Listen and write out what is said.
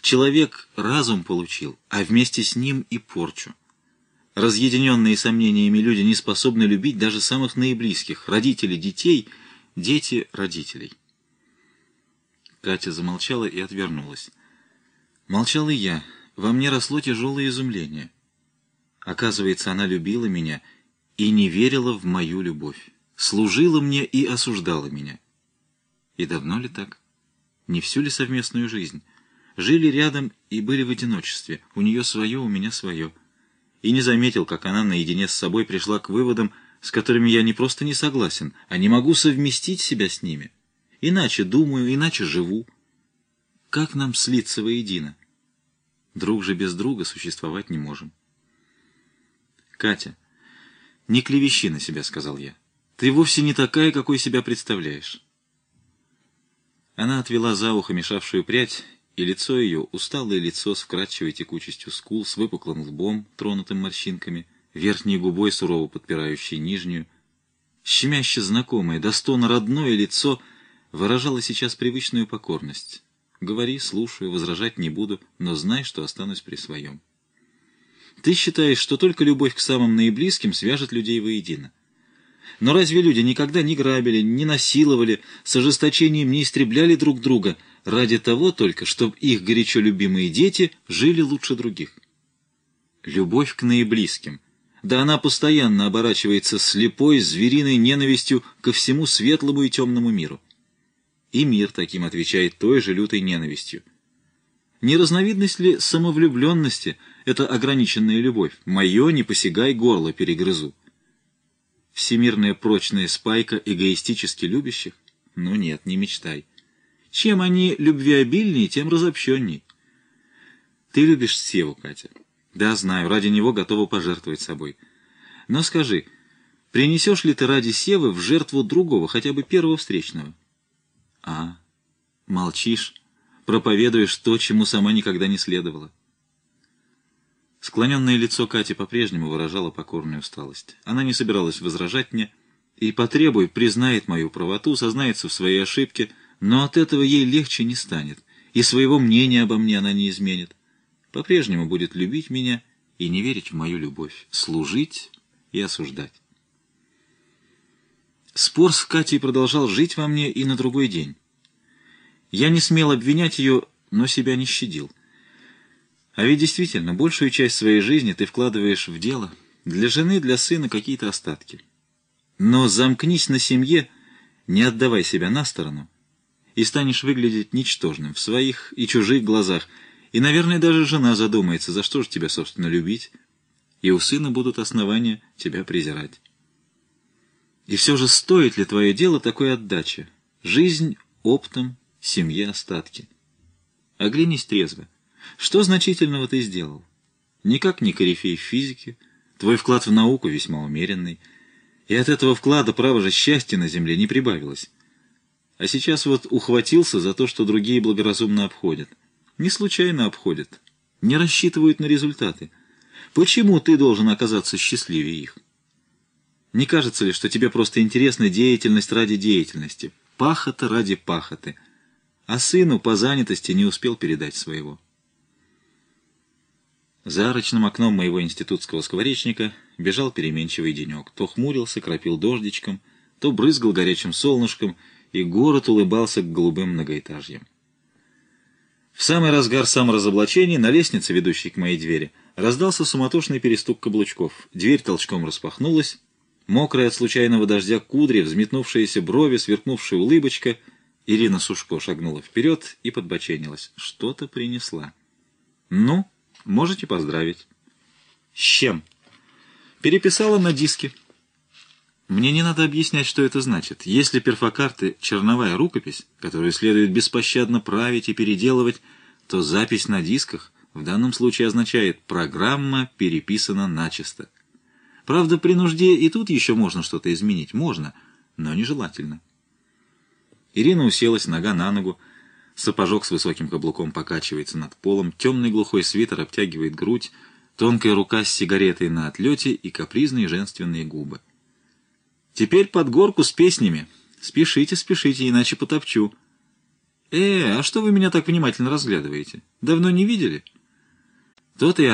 Человек разум получил, а вместе с ним и порчу. Разъединенные сомнениями люди не способны любить даже самых наиблизких, родителей детей, дети родителей. Катя замолчала и отвернулась. Молчал и я. Во мне росло тяжелое изумление. Оказывается, она любила меня и не верила в мою любовь. Служила мне и осуждала меня. И давно ли так? Не всю ли совместную жизнь? Жили рядом и были в одиночестве. У нее свое, у меня свое. И не заметил, как она наедине с собой пришла к выводам, с которыми я не просто не согласен, а не могу совместить себя с ними. Иначе думаю, иначе живу. Как нам слиться воедино? Друг же без друга существовать не можем. Катя, не клевещи на себя, сказал я. Ты вовсе не такая, какой себя представляешь. Она отвела за ухо мешавшую прядь, и лицо ее, усталое лицо с вкрадчивой текучестью скул, с выпуклым лбом, тронутым морщинками, верхней губой, сурово подпирающей нижнюю, щемяще знакомое, до стона родное лицо выражало сейчас привычную покорность. Говори, слушаю, возражать не буду, но знай, что останусь при своем. Ты считаешь, что только любовь к самым наиблизким свяжет людей воедино. Но разве люди никогда не грабили, не насиловали, с ожесточением не истребляли друг друга ради того только, чтобы их горячо любимые дети жили лучше других? Любовь к наиблизким. Да она постоянно оборачивается слепой, звериной ненавистью ко всему светлому и темному миру. И мир таким отвечает той же лютой ненавистью. Не разновидность ли самовлюбленности эта ограниченная любовь? Мое не посягай, горло перегрызу. Всемирная прочная спайка эгоистически любящих? Ну нет, не мечтай. Чем они любвеобильнее, тем разобщенней. Ты любишь Севу, Катя. Да, знаю, ради него готова пожертвовать собой. Но скажи, принесешь ли ты ради Севы в жертву другого, хотя бы первого встречного? А, молчишь, проповедуешь то, чему сама никогда не следовала. Склоненное лицо Кати по-прежнему выражало покорную усталость. Она не собиралась возражать мне, и, потребуй, признает мою правоту, сознается в своей ошибке, но от этого ей легче не станет, и своего мнения обо мне она не изменит. По-прежнему будет любить меня и не верить в мою любовь, служить и осуждать. Спор с Катей продолжал жить во мне и на другой день. Я не смел обвинять ее, но себя не щадил. А ведь действительно, большую часть своей жизни ты вкладываешь в дело, для жены, для сына какие-то остатки. Но замкнись на семье, не отдавай себя на сторону, и станешь выглядеть ничтожным в своих и чужих глазах, и, наверное, даже жена задумается, за что же тебя, собственно, любить, и у сына будут основания тебя презирать. И все же стоит ли твое дело такой отдачи? Жизнь оптом, семье остатки. Оглянись трезво. Что значительного ты сделал? Никак не корифей в физике, твой вклад в науку весьма умеренный, и от этого вклада, право же, счастья на земле не прибавилось. А сейчас вот ухватился за то, что другие благоразумно обходят. Не случайно обходят, не рассчитывают на результаты. Почему ты должен оказаться счастливее их? Не кажется ли, что тебе просто интересна деятельность ради деятельности, пахота ради пахоты, а сыну по занятости не успел передать своего? За арочным окном моего институтского скворечника бежал переменчивый денек. То хмурился, кропил дождичком, то брызгал горячим солнышком, и город улыбался к голубым многоэтажьям. В самый разгар саморазоблачения на лестнице, ведущей к моей двери, раздался суматошный перестук каблучков. Дверь толчком распахнулась. Мокрая от случайного дождя кудри, взметнувшиеся брови, сверкнувшая улыбочка. Ирина Сушко шагнула вперед и подбоченилась. Что-то принесла. «Ну, можете поздравить». «С чем?» «Переписала на диске». Мне не надо объяснять, что это значит. Если перфокарты — черновая рукопись, которую следует беспощадно править и переделывать, то запись на дисках в данном случае означает «программа переписана начисто». Правда, при нужде и тут еще можно что-то изменить. Можно, но нежелательно. Ирина уселась нога на ногу, сапожок с высоким каблуком покачивается над полом, темный глухой свитер обтягивает грудь, тонкая рука с сигаретой на отлете и капризные женственные губы. «Теперь под горку с песнями. Спешите, спешите, иначе потопчу». А что вы меня так внимательно разглядываете? Давно не видели?» То-то и